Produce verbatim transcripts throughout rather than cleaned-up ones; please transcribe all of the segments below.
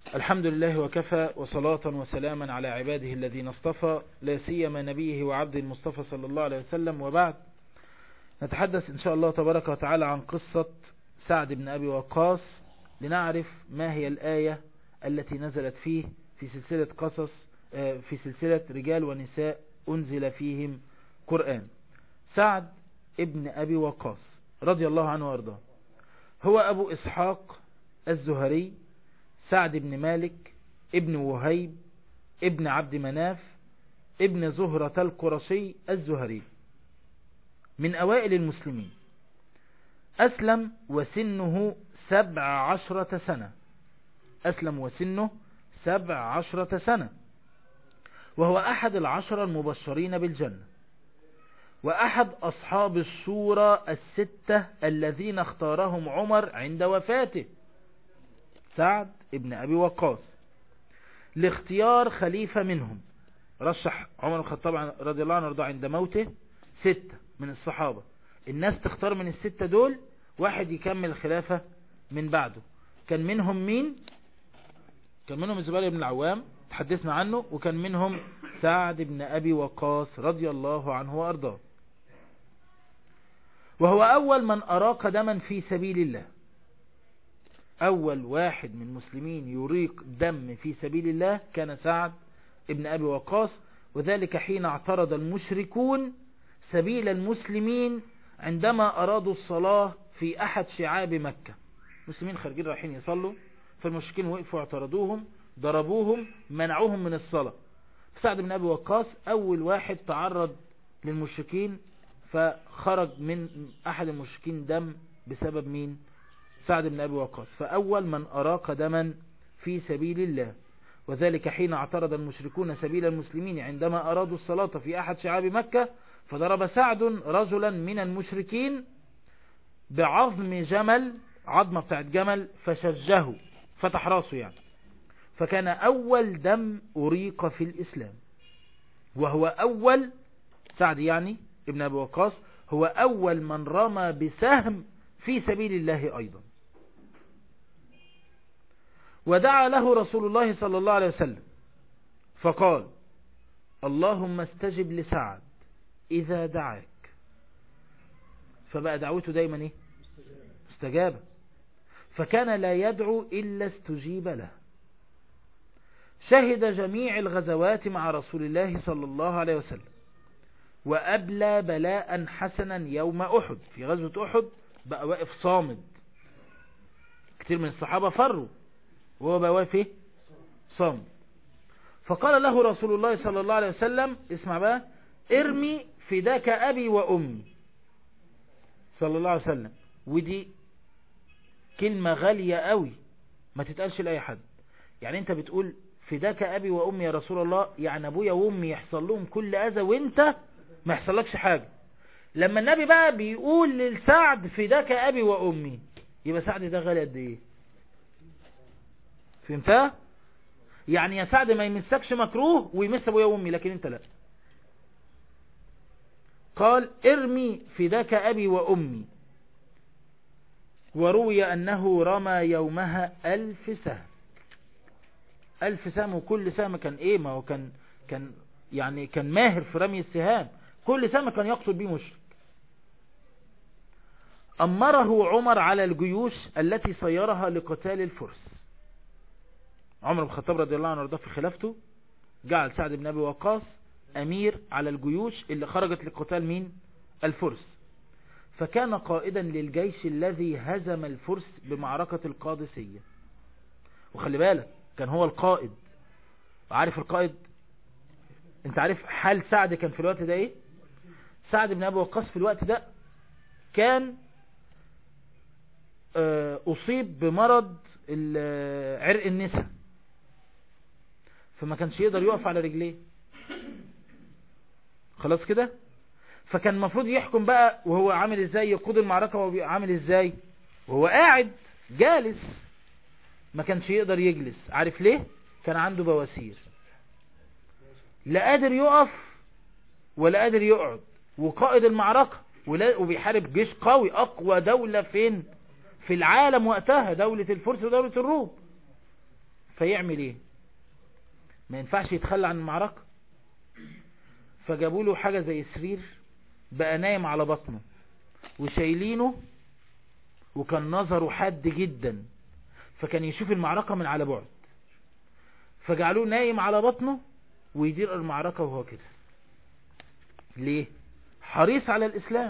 الحمد لله وكفى، وصلاة وسلاما على عباده الذين اصطفى، لا سيما نبيه وعبد المصطفى صلى الله عليه وسلم. وبعد، نتحدث إن شاء الله تبارك وتعالى عن قصة سعد بن أبي وقاص، لنعرف ما هي الآية التي نزلت فيه في سلسلة قصص في سلسلة رجال ونساء أنزل فيهم قرآن. سعد ابن أبي وقاص رضي الله عنه وارضاه هو أبو إسحاق الزهري سعد بن مالك ابن وهيب ابن عبد مناف ابن زهرة القرشي الزهري، من أوائل المسلمين. أسلم وسنه سبع عشرة سنة أسلم وسنه سبع عشرة سنة وهو أحد العشرة المبشرين بالجنة، وأحد أصحاب الشورى الستة الذين اختارهم عمر عند وفاته، سعد ابن أبي وقاص، لاختيار خليفة منهم. رشح عمر الخطاب رضي الله عنه وارضاه عند موته ستة من الصحابة، الناس تختار من الستة دول واحد يكمل الخلافة من بعده. كان منهم مين؟ كان منهم الزبير بن العوام تحدثنا عنه، وكان منهم سعد بن أبي وقاص رضي الله عنه وارضاه. وهو أول من أراق دما في سبيل الله، أول واحد من المسلمين يريق دم في سبيل الله كان سعد ابن أبي وقاص، وذلك حين اعترض المشركون سبيل المسلمين عندما أرادوا الصلاة في أحد شعاب مكة. المسلمين خارجين رايحين يصلوا، فالمشركين وقفوا اعترضوهم، ضربوهم، منعوهم من الصلاة. سعد بن أبي وقاص أول واحد تعرض للمشركين، فخرج من أحد المشركين دم بسبب مين؟ سعد بن أبي وقاص. فأول من أراق دما في سبيل الله، وذلك حين اعترض المشركون سبيل المسلمين عندما أرادوا الصلاة في أحد شعاب مكة، فضرب سعد رجلا من المشركين بعظم جمل، عظمة بتاعت جمل، فشجه، فتح راسه يعني. فكان أول دم أريق في الإسلام، وهو أول سعد يعني ابن أبي وقاص هو أول من رمى بسهم في سبيل الله أيضا. ودعا له رسول الله صلى الله عليه وسلم فقال: اللهم استجب لسعد إذا دعاك. فبقى دعوته دايما إيه؟ مستجابة. فكان لا يدعو إلا استجيب له. شهد جميع الغزوات مع رسول الله صلى الله عليه وسلم، وأبلى بلاء حسنا يوم أحد. في غزوة أحد بقى واقف صامد، كتير من الصحابة فروا وهو بقى واقف ايه؟ صامد. فقال له رسول الله صلى الله عليه وسلم، اسمع بقى: ارمي فداك أبي وأمي، صلى الله عليه وسلم. ودي كلمة غالية قوي، ما تتقالش لأي حد. يعني انت بتقول فداك أبي وأمي يا رسول الله، يعني أبويا وأمي يحصل لهم كل أذى وانت ما يحصلكش حاجة. لما النبي بقى بيقول للسعد فداك أبي وأمي، يبقى سعد ده غالي قد ايه؟ فهمتها؟ يعني يا سعد ما يمسكش مكروه ويمس ابويا وامي، لكن انت لا. قال: ارمي فداك أبي وأمي. وروي أنه رمى يومها ألف سهم. ألف سهم، وكل سهم كان ايه؟ ما هو كان كان يعني كان ماهر في رمي السهام، كل سهم كان يقتل بيه مشرك. أمره عمر على الجيوش التي سيرها لقتال الفرس. عمر بن الخطاب رضي الله عنه وارضاه في خلافته جعل سعد بن أبي وقاص أمير على الجيوش اللي خرجت لقتال مين؟ الفرس. فكان قائدا للجيش الذي هزم الفرس بمعركة القادسية. وخلي بالك، كان هو القائد. عارف القائد؟ انت عارف حال سعد كان في الوقت ده ايه؟ سعد بن أبي وقاص في الوقت ده كان أصيب بمرض عرق النساء، فما كانش يقدر يقف على رجليه، خلاص كده. فكان المفروض يحكم بقى وهو عامل ازاي، يقود المعركة وهو عامل ازاي وهو قاعد جالس، ما كانش يقدر يجلس. عارف ليه؟ كان عنده بواسير، لا قادر يقف ولا قادر يقعد، وقائد المعركة وبيحارب جيش قوي، أقوى دولة فين في العالم وقتها، دولة الفرس ودولة الروم. فيعمل ايه؟ ما ينفعش يتخلى عن المعركة، فجابوا له حاجة زي سرير بقى نايم على بطنه وشايلينه، وكان نظره حاد جدا فكان يشوف المعركة من على بعد، فجعلوه نايم على بطنه ويدير المعركة وهو كده. ليه؟ حريص على الإسلام.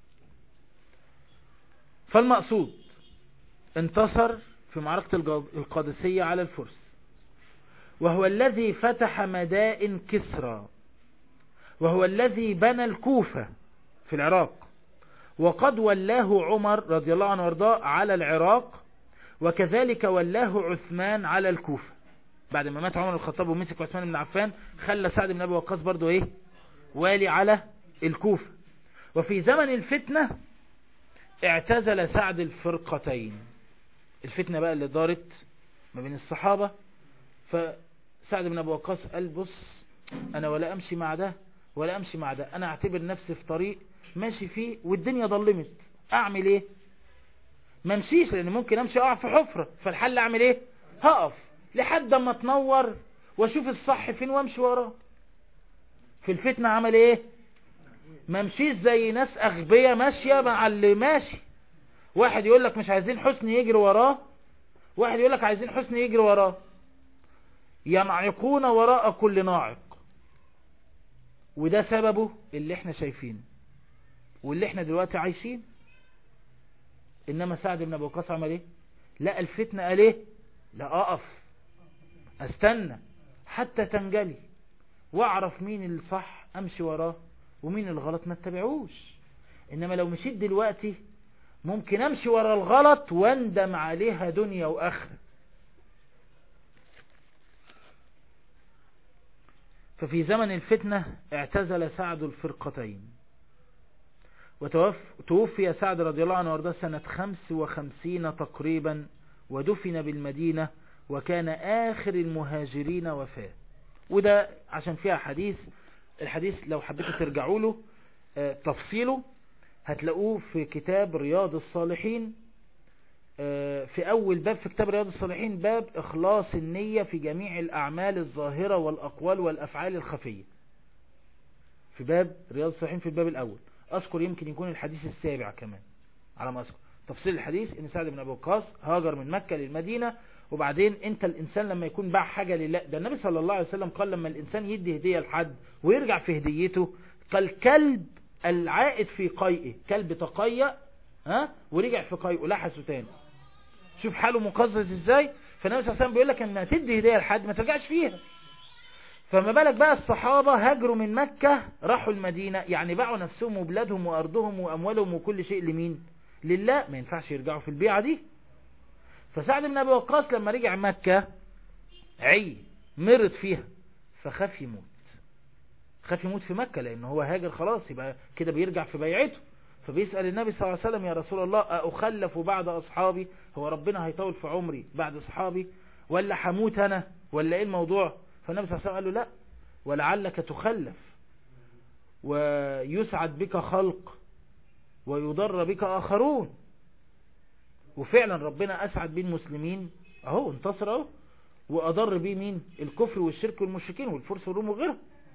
فالمقصود انتصر في معركة القادسية على الفرس، وهو الذي فتح مدائن كسرى، وهو الذي بنى الكوفة في العراق، وقد ولاه عمر رضي الله عنه وارضاه على العراق، وكذلك ولاه عثمان على الكوفة. بعد ما مات عمر الخطاب ومسك عثمان بن عفان، خلى سعد بن أبي وقاص برضو ايه والي على الكوفة. وفي زمن الفتنة اعتزل سعد الفرقتين، الفتنة بقى اللي دارت ما بين الصحابة، فسعد بن أبي وقاص قال بص انا ولا امشي مع ده ولا امشي مع ده، انا اعتبر نفسي في طريق ماشي فيه والدنيا ظلمت، اعمل ايه؟ ما امشيش، لان ممكن امشي اقع في حفرة، فالحل اعمل ايه؟ هقف لحد ما تنور واشوف الصح فين وامشي وراه. في الفتنة عمل ايه؟ ما امشيش زي ناس اغبية ماشية مع اللي ماشي. واحد يقول لك مش عايزين حسني يجري وراه، واحد يقول لك عايزين حسني يجري وراه، ينعقون وراء كل ناعق. وده سببه اللي احنا شايفينه واللي احنا دلوقتي عايشين. انما سعد بن ابي وقاص عمل ايه؟ لا الفتنة قال ايه؟ لا اقف استنى حتى تنجلي واعرف مين الصح امشي وراه ومين الغلط ما اتبعوش. انما لو مشيت دلوقتي ممكن امشي ورا الغلط واندم عليها دنيا واخره. ففي زمن الفتنة اعتزل سعد الفرقتين، وتوفي سعد رضي الله عنه وارضاه سنة خمس وخمسين تقريبا، ودفن بالمدينة، وكان آخر المهاجرين وفاة. وده عشان فيها حديث، الحديث لو حبيتوا ترجعوا له تفصيله هتلاقوه في كتاب رياض الصالحين، في أول باب في كتاب رياض الصالحين، باب إخلاص النية في جميع الأعمال الظاهرة والأقوال والأفعال الخفية. في باب رياض الصالحين في الباب الأول، أذكر يمكن يكون الحديث السابع كمان على ما أذكر. تفصيل الحديث إن سعد بن أبي وقاص هاجر من مكة للمدينة، وبعدين أنت الإنسان لما يكون باع حاجة لله، ده النبي صلى الله عليه وسلم قال لما الإنسان يدي هدية لحد ويرجع في هديته كالكلب العائد في قيئه، كلب تقيأ ها ورجع في قيئه لحسه تاني، شوف حاله مقزز ازاي. فالنبي صلى الله عليه وسلم بيقول لك ان تدي هدية لحد ما ترجعش فيها، فما بالك بقى الصحابة هاجروا من مكة راحوا المدينة، يعني باعوا نفسهم وبلادهم وارضهم واموالهم وكل شيء لمين؟ لله، ما ينفعش يرجعوا في البيعة دي. فسعد بن ابي وقاص لما رجع مكة عي مرض فيها فخاف يموت، خاف يموت في مكة لانه هو هاجر خلاص يبقى كده بيرجع في بيعته. فبيسأل النبي صلى الله عليه وسلم يا رسول الله أخلف بعد أصحابي؟ هو ربنا هيطول في عمري بعد أصحابي ولا حموت أنا ولا إيه الموضوع؟ فالنبي صلى الله عليه وسلم قال له لا، ولعلك تخلف ويسعد بك خلق ويضر بك آخرون. وفعلا ربنا أسعد بين المسلمين أهو، انتصر أهو، وأضر بيه مين؟ الكفر والشرك والمشركين والفرس والروم وغيرهم.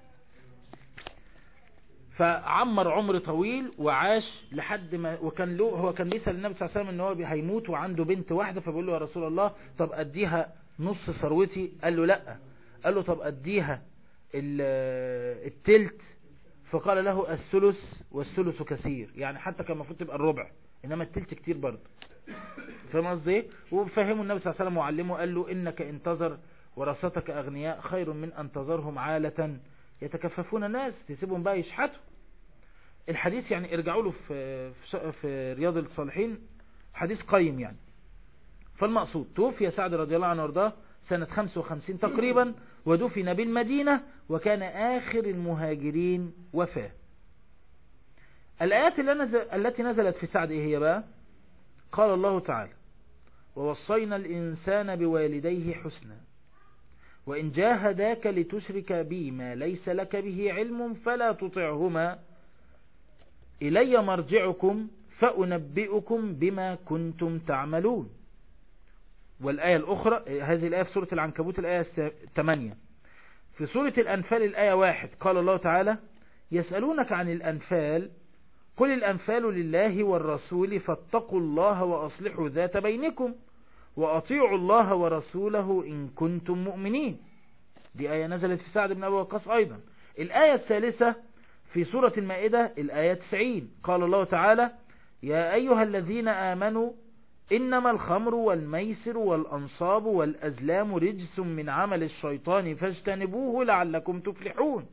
فعمر عمر طويل وعاش لحد ما، وكان له هو كان بيسأل النبي صلى الله عليه وسلم ان هو هيموت وعنده بنت واحدة، فبيقول له يا رسول الله طب اديها نص ثروتي؟ قال له لا. قال له طب اديها التلت؟ فقال له الثلث والثلث كثير، يعني حتى كان المفروض تبقى الربع انما التلت كتير برضه. فاهم قصدي ايه؟ وفهمه النبي صلى الله عليه وسلم وعلمه، قال له انك انتظر ورثتك اغنياء خير من ان تظهرهم عالة يتكففون الناس، تسيبهم بقى يشحتوا. الحديث يعني ارجعوا له في في رياض الصالحين، حديث قيم يعني. فالمقصود توفي سعد رضي الله عنه وارضاه سنة خمسة وخمسين تقريبا، ودفن بالمدينة، وكان آخر المهاجرين وفاة. الآيات التي نزلت في سعد إيه هي بقى؟ قال الله تعالى ووصينا الإنسان بوالديه حسنا وإن جاهداك لتشرك بي ما ليس لك به علم فلا تطعهما إلي مرجعكم فأنبئكم بما كنتم تعملون. والآية الأخرى هذه الآية في سورة العنكبوت الآية ثمانية. في سورة الأنفال الآية واحد قال الله تعالى يسألونك عن الأنفال قل الأنفال لله والرسول فاتقوا الله وأصلحوا ذات بينكم وأطيعوا الله ورسوله إن كنتم مؤمنين. دي آية نزلت في سعد بن أبي وقاص أيضا. الآية الثالثة في سورة المائدة الآية تسعين قال الله تعالى يا أيها الذين آمنوا إنما الخمر والميسر والأنصاب والأزلام رجس من عمل الشيطان فاجتنبوه لعلكم تفلحون.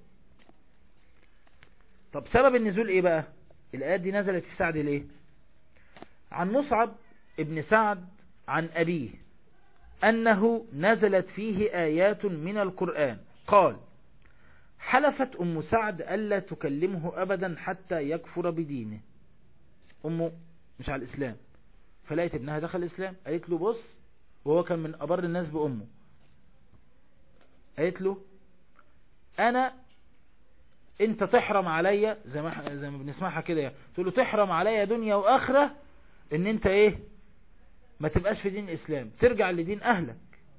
طب سبب النزول إيه بقى؟ الآيات دي نزلت في سعد ليه؟ عن مصعب ابن سعد عن أبيه أنه نزلت فيه آيات من القرآن قال حلفت أم سعد ألا تكلمه أبدا حتى يكفر بدينه. أمه مش على الإسلام، فلقيت ابنها دخل الإسلام، قالت له بص، وهو كان من أبر الناس بأمه، قالت له أنا أنت تحرم عليا زي ما زي ما بنسمعها كده يعني. تقول له تحرم عليا دنيا وآخرة إن أنت إيه ما تبقاش في دين الإسلام، ترجع لدين أهلك.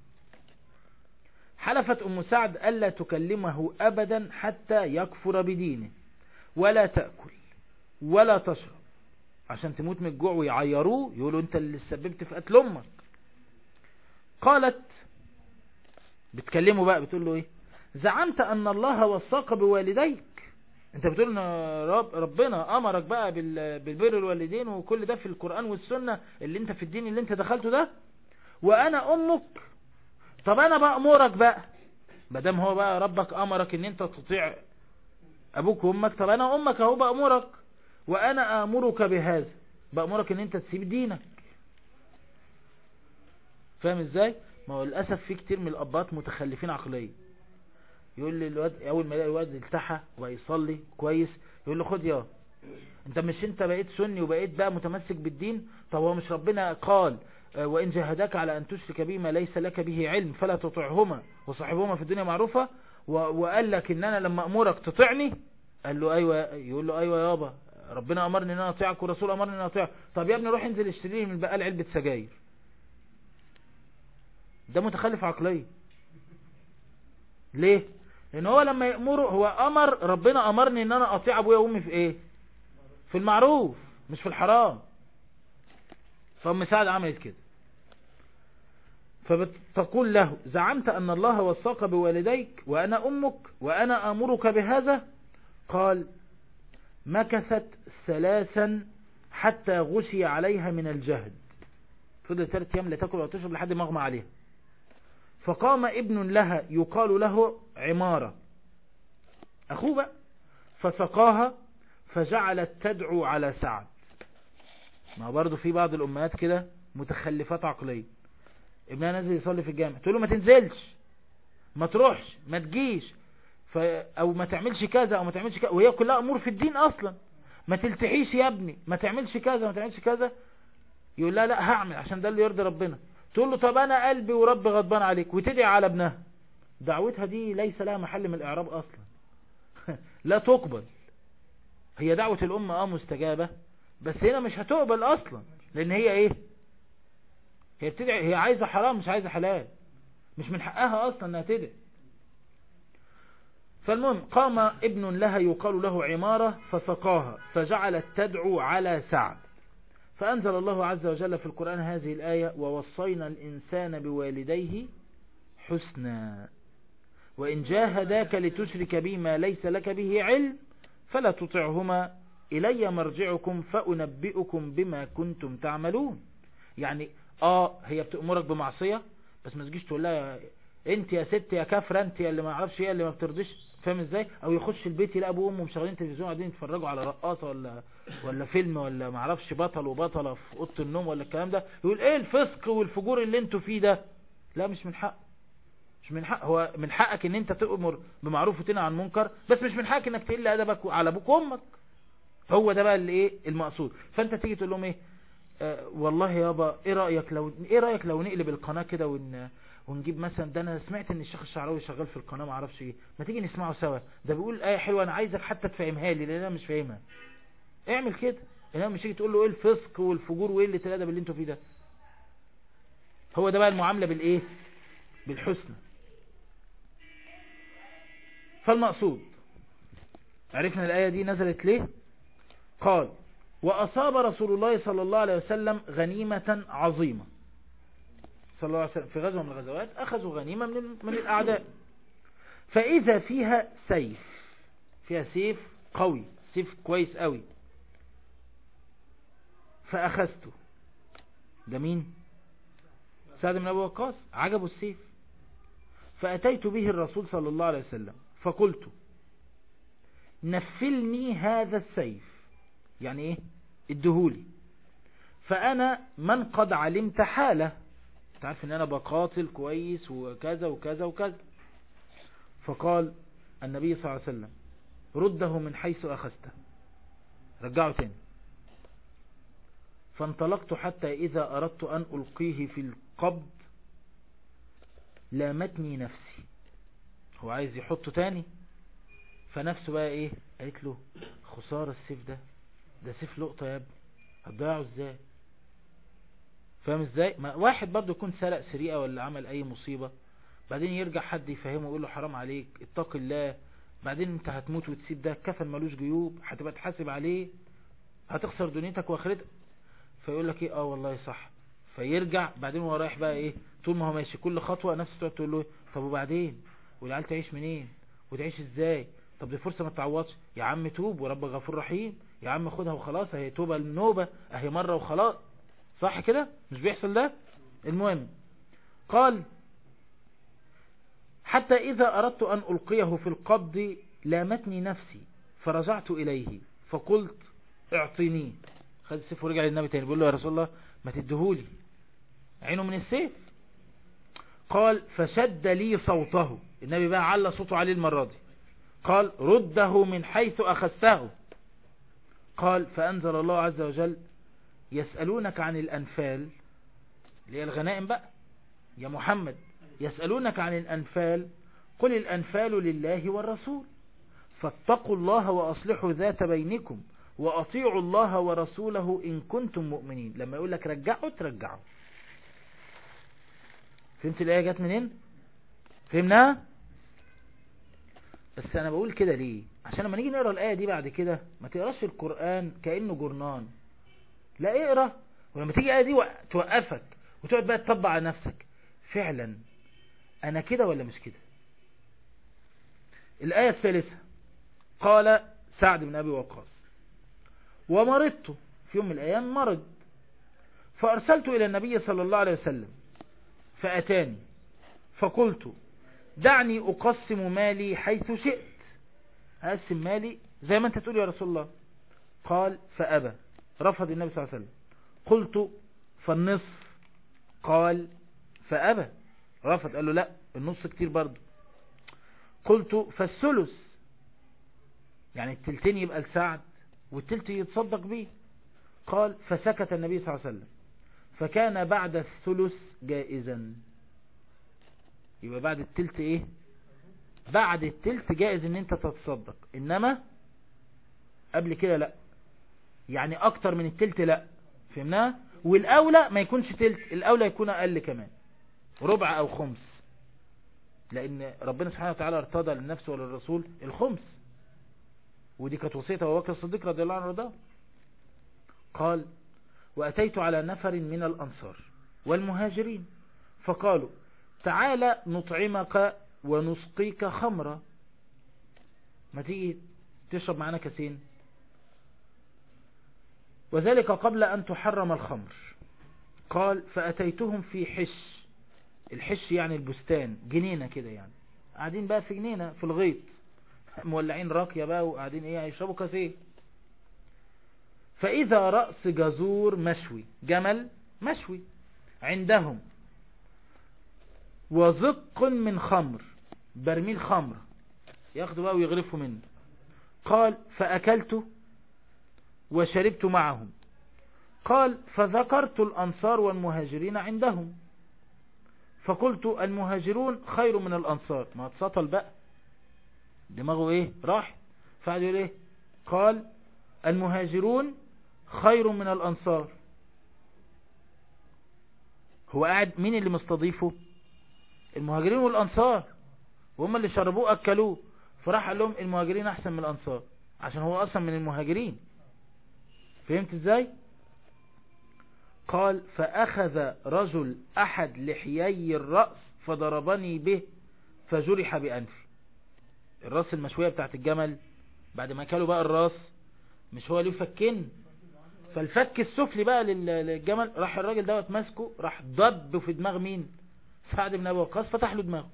حلفت أم سعد ألا تكلمه أبدا حتى يكفر بدينه ولا تأكل ولا تشرب عشان تموت من الجوع ويعيروه يقولوا أنت اللي سببت في قتل أمك. قالت بتكلمه بقى بتقول له إيه زعمت أن الله وصاك بوالديك، أنت بتقول رب ربنا أمرك بقى بالبر الوالدين وكل ده في القرآن والسنة اللي أنت في الدين اللي أنت دخلته ده، وأنا أمك. طب أنا بأمرك بقى مادام هو بقى ربك أمرك أن أنت تطيع أبوك وأمك، طب أنا أمك أهو بأمرك، وأنا آمرك بهذا، بأمرك أن أنت تسيب دينك. فاهم إزاي؟ ما هو للأسف في كتير من الأبات متخلفين عقليا. يقول لي الواد أول ما يلاقي الواد التحى ويصلي كويس يقول له خد يا أنت مش أنت بقيت سني وبقيت بقى متمسك بالدين، طب هو مش ربنا قال وإن جاهداك على أن تشرك به ما ليس لك به علم فلا تطعهما وصاحبهما في الدنيا معروفة، وقال لك إن أنا لما أمرك تطعني؟ قال له أيوة. يقول له أيوة يابا ربنا أمرني إن أنا أطيعك ورسول أمرني إن أنا أطيعك. طب يا ابني روح انزل اشتري من البقال علبة سجاير. ده متخلف عقليا. ليه؟ لأن هو لما يأمره هو أمر ربنا أمرني إن أنا أطيع أبويا وأمي في إيه؟ في المعروف مش في الحرام. فأم سعد عملت كده، فبتقول له زعمت أن الله وصاك بوالديك وأنا أمك وأنا آمرك بهذا. قال مكثت ثلاثا حتى غشي عليها من الجهد، فضل ثلاث أيام لا تأكل ولا تشرب لحد ما أغمى عليها. فقام ابن لها يقال له عمارة أخوه بقى فسقاها فجعلت تدعو على سعد. ما برضو في بعض الأمهات كده متخلفات عقلية، ابنها نازل يصلي في الجامع تقول له ما تنزلش ما تروحش ما تجيش ف... او ما تعملش كذا او ما تعملش كذا، وهي كلها امور في الدين اصلا. ما تلتحيش يا ابني ما تعملش كذا ما تعملش كذا، يقول لا لا هعمل عشان ده اللي يرضي ربنا. تقول له طب انا قلبي وربي غضبان عليك وتدعي على ابنها. دعوتها دي ليس لها محل من الاعراب اصلا لا تقبل. هي دعوة الام اه مستجابة بس هنا مش هتقبل اصلا، لان هي ايه هي بتدعي هي عايزة حرام مش عايزة حلال، مش من حقها اصلا انها تدعي. فالمهم قام ابن لها يقال له عمارة فسقاها فجعلت تدعو على سعد. فأنزل الله عز وجل في القرآن هذه الآية ووصينا الإنسان بوالديه حسنا وإن جاهداك لتشرك بي ما ليس لك به علم فلا تطعهما إلي مرجعكم فأنبئكم بما كنتم تعملون. يعني آه هي بتأمرك بمعصية بس ما تجيش تقول لها انت يا ست يا كافرة انت اللي ما اعرفش ايه اللي ما بترضيش. فاهم ازاي؟ او يخش البيت يلاقي ابوه وامه مشغلين تلفزيون قاعدين يتفرجوا على رقاصه ولا ولا فيلم ولا ما اعرفش بطل وبطله في اوضه النوم ولا الكلام ده، يقول ايه الفسق والفجور اللي انتوا فيه ده؟ لا مش من حق مش من حق هو من حقك ان انت تأمر بمعروف وتنهى عن منكر، بس مش من حقك انك تقل ادبك على ابوك وامك. هو ده بقى اللي ايه المقصود. فانت تيجي تقول لهم ايه آه والله يابا ايه رايك لو ايه رايك لو نقلب القناه كده ون ونجيب مثلا ده انا سمعت ان الشيخ الشعراوي شغال في القناه ما اعرفش ايه، ما تيجي نسمعه سوا ده بيقول ايه حلوه انا عايزك حتى تفهمها لي لان انا مش فاهمها. اعمل كده. انما مش تيجي تقول له ايه الفسق والفجور وايه اللي الادب اللي انتوا فيه ده. هو ده بقى المعاملة بالايه؟ بالحسنى. فالمقصود عرفنا الآية دي نزلت ليه؟ قال وأصاب رسول الله صلى الله عليه وسلم غنيمة عظيمة. صلى الله عليه وسلم في غزوة من الغزوات أخذوا غنيمة من, من الأعداء، فإذا فيها سيف، فيها سيف قوي، سيف كويس قوي، فأخذته. ده مين؟ سعد بن أبي وقاص. عجبه السيف، فأتيت به الرسول صلى الله عليه وسلم فقلت نفلني هذا السيف، يعني ايه؟ ادهولي، فأنا من قد علمت حاله، تعرف ان انا بقاتل كويس وكذا وكذا وكذا. فقال النبي صلى الله عليه وسلم رده من حيث أخذته، رجعه تاني. فانطلقت حتى إذا أردت أن ألقيه في القبض لامتني نفسي. هو عايز يحطه تاني، فنفسه بقى ايه؟ قالت له خسارة السيف ده، ده سيف لقطة يا ابني، هتضيعه ازاي؟ فاهم ازاي؟ ما واحد برضو يكون سرق سرقة ولا عمل اي مصيبة، بعدين يرجع حد يفهمه ويقول له حرام عليك اتق الله، بعدين انت هتموت وتسيب ده كفن ملوش جيوب، هتبقى تحاسب عليه، هتخسر دنيتك واخرتك. فيقول لك ايه؟ اه والله صح. فيرجع بعدين وهو رايح بقى ايه؟ طول ما هو ماشي كل خطوة نفسه تقعد تقول له طب وبعدين؟ والعيال تعيش منين؟ وتعيش ازاي؟ طب دي فرصة ما تعوضش. يا عم توب ورب غفور رحيم، يا عم خدها وخلاص، اهي توبة النوبة، اهي مرة وخلاص. صح كده؟ مش بيحصل ده؟ المهم قال حتى إذا أردت أن ألقيه في القبض لامتني نفسي فرجعت إليه فقلت اعطينيه. خد السيف ورجع للنبي تاني بيقول له يا رسول الله ما تدهولي، عينه من السيف. قال فشد لي صوته، النبي بقى على صوته عليه المرة دي، قال رده من حيث أخذته. قال فأنزل الله عز وجل يسألونك عن الأنفال، اللي هي الغنائم بقى يا محمد، يسألونك عن الأنفال قل الأنفال لله والرسول فاتقوا الله وأصلحوا ذات بينكم وأطيعوا الله ورسوله إن كنتم مؤمنين. لما يقول لك رجعوا ترجعوا. فهمت الآية جت منين؟ فهمناها؟ بس أنا بقول كده ليه؟ عشان لما نيجي نقرأ الآية دي بعد كده ما تقراش القرآن كأنه جرنان، لا اقرأ، ولما تيجي الآية دي توقفك وتقعد بقى تطبق على نفسك فعلا أنا كده ولا مش كده. الآية الثالثة قال سعد بن أبي وقاص ومرضت في يوم من الأيام، مرض، فأرسلت إلى النبي صلى الله عليه وسلم فأتاني فقلت دعني أقسم مالي حيث شئت، أقسم مالي زي ما أنت تقول يا رسول الله. قال فأبى، رفض النبي صلى الله عليه وسلم. قلت فالنصف، قال فأبى، رفض، قال له لا النص كتير برضو. قلت فالثلث، يعني التلتين يبقى لسعد والتلت يتصدق به. قال فسكت النبي صلى الله عليه وسلم فكان بعد الثلث جائزا. يبقى بعد التلت ايه؟ بعد التلت جائز ان انت تتصدق، انما قبل كده لا، يعني اكتر من التلت لا. فهمناها؟ والاولى ما يكونش تلت، الاولى يكون اقل كمان، ربع او خمس، لان ربنا سبحانه وتعالى ارتضى للنفس وللرسول الخمس، ودي كانت وصية أبو بكر الصديق رضي الله عنه وارضاه. قال وأتيت على نفر من الأنصار والمهاجرين فقالوا تعالى نطعمك ونسقيك خمرا، ما تيجي تشرب معنا كاسين، وذلك قبل أن تحرم الخمر. قال فأتيتهم في حش، الحش يعني البستان، جنينة كده، يعني قاعدين بقى في جنينة في الغيط، مولعين راكية بقى وقاعدين ايه هيشربوا كاسين. فإذا رأس جزور مشوي، جمل مشوي عندهم، وزق من خمر، برميل خمر ياخدوا بقى ويغرفوا منه. قال فأكلت وشربت معهم. قال فذكرت الأنصار والمهاجرين عندهم فقلت المهاجرون خير من الأنصار، ما اتسطل بقى دماغه ايه راح، فقعد يقول ايه؟ قال المهاجرون خير من الأنصار. هو قاعد مين اللي مستضيفه؟ المهاجرين والأنصار، وهم اللي شربوه أكلوه، فراح قال لهم المهاجرين أحسن من الأنصار عشان هو أصلا من المهاجرين. فهمت ازاي؟ قال فأخذ رجل أحد لحيي الرأس فضربني به فجرح بأنفي. الراس المشوية بتاعت الجمل بعد ما كلوا بقى الراس، مش هو له فكين، فالفك السفلي بقى للجمل، راح الراجل دوت ماسكه راح ضب في دماغ مين؟ سعد بن أبي وقاص، فتح له دماغه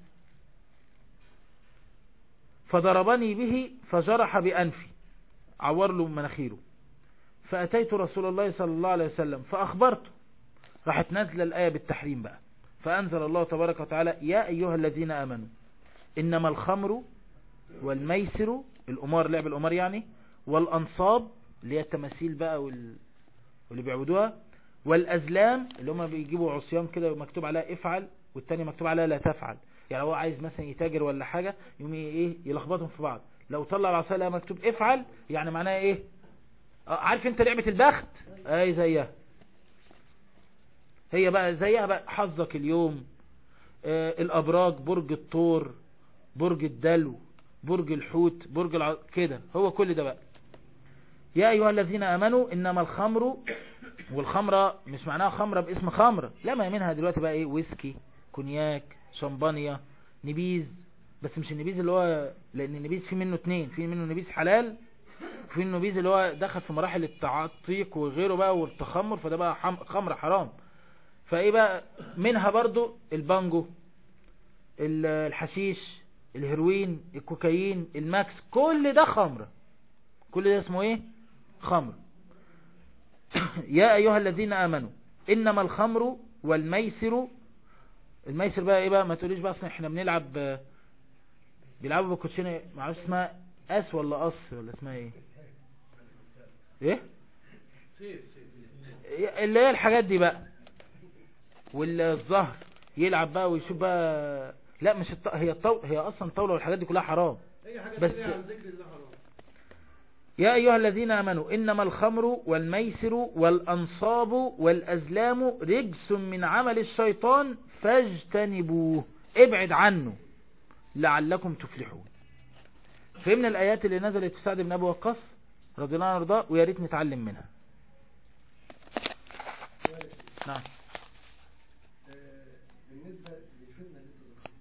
فضربني به فجرح بأنفي، عور له مناخيره. فأتيت رسول الله صلى الله عليه وسلم فأخبرته، راحت نازله الآية بالتحريم بقى، فأنزل الله تبارك وتعالى يا أيها الذين آمنوا إنما الخمر والميسر، الأمار لعب الأمار يعني، والأنصاب اللي هي التماثيل بقى وال... واللي بيعبدوها، والأزلام اللي هم بيجيبوا عصيان كده مكتوب عليها افعل والتاني مكتوب عليها لا تفعل، يعني هو عايز مثلا يتاجر ولا حاجة يوم ايه يلخبطهم في بعض، لو طلع العصايه لها مكتوب افعل يعني معناها ايه؟ عارف انت لعبة البخت؟ اي زيها، هي بقى زيها بقى حظك اليوم. آه الابراج، برج الثور، برج الدلو، برج الحوت، برج الع... كده هو كل ده بقى. يا ايها الذين امنوا انما الخمر، والخمرة مش معناها خمرة باسم خمرة، لا، ما منها دلوقتي بقى ايه، ويسكي، كونياك، شمبانيا، نبيذ، بس مش النبيذ اللي هو، لان النبيذ في منه اتنين، في منه نبيذ حلال وفي النبيذ اللي هو دخل في مراحل التعطيق وغيره بقى والتخمر، فده بقى حم... خمر حرام. فايه بقى منها برضو البانجو، الحشيش، الهيروين، الكوكايين، الماكس، كل ده خمرة، كل ده اسمه ايه؟ خمر. يا ايها الذين امنوا انما الخمر والميسر، الميسر بقى ايه بقى؟ ما تقوليش بقى اصلا احنا بنلعب، بيلعبوا بالكوتشينه، ما اعرفش اسمها اس ولا قص ولا اسمها ايه، ايه اللي هي الحاجات دي بقى، والظهر يلعب بقى ويشوف بقى، لا مش الط... هي الطو... هي اصلا الطاوله والحاجات دي كلها حرام، بس يا ايها الذين امنوا انما الخمر والميسر والانصاب والازلام رجس من عمل الشيطان فاجتنبوه، ابعد عنه لعلكم تفلحون. فهمنا الايات اللي نزلت في سعد بن ابي وقاص رضي الله عنه ويرضاه، ويا ريت نتعلم منها. نعم.